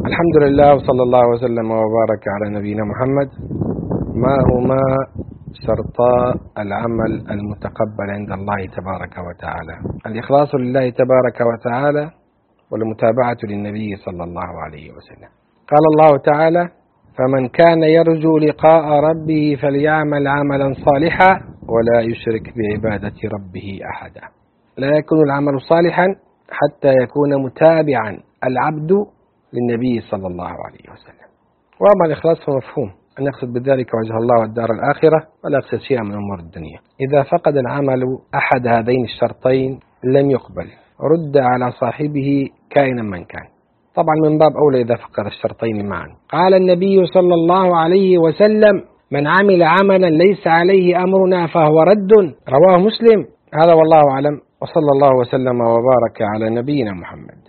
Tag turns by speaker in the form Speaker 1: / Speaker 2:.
Speaker 1: الحمد لله وصلى الله وسلم وبارك على نبينا محمد. ما هما شرطا العمل المتقبل عند الله تبارك وتعالى؟ الإخلاص لله تبارك وتعالى، والمتابعة للنبي صلى الله عليه وسلم. قال الله تعالى: فمن كان يرجو لقاء ربه فليعمل عملا صالحا ولا يشرك بعبادة ربه أحدا. لا يكون العمل صالحا حتى يكون متابعا العبد للنبي صلى الله عليه وسلم. وأما الإخلاص فمفهوم أن يقصد بذلك وجه الله والدار الآخرة، ولا يقصد شيئا من أمور الدنيا. إذا فقد العمل أحد هذين الشرطين لم يقبل، رد على صاحبه كائنا من كان. طبعا من باب أولى إذا فقد الشرطين معا. قال النبي صلى الله عليه وسلم: من عمل عملا ليس عليه أمرنا فهو رد. رواه مسلم. هذا والله أعلم، وصلى الله وسلم وبارك على نبينا محمد.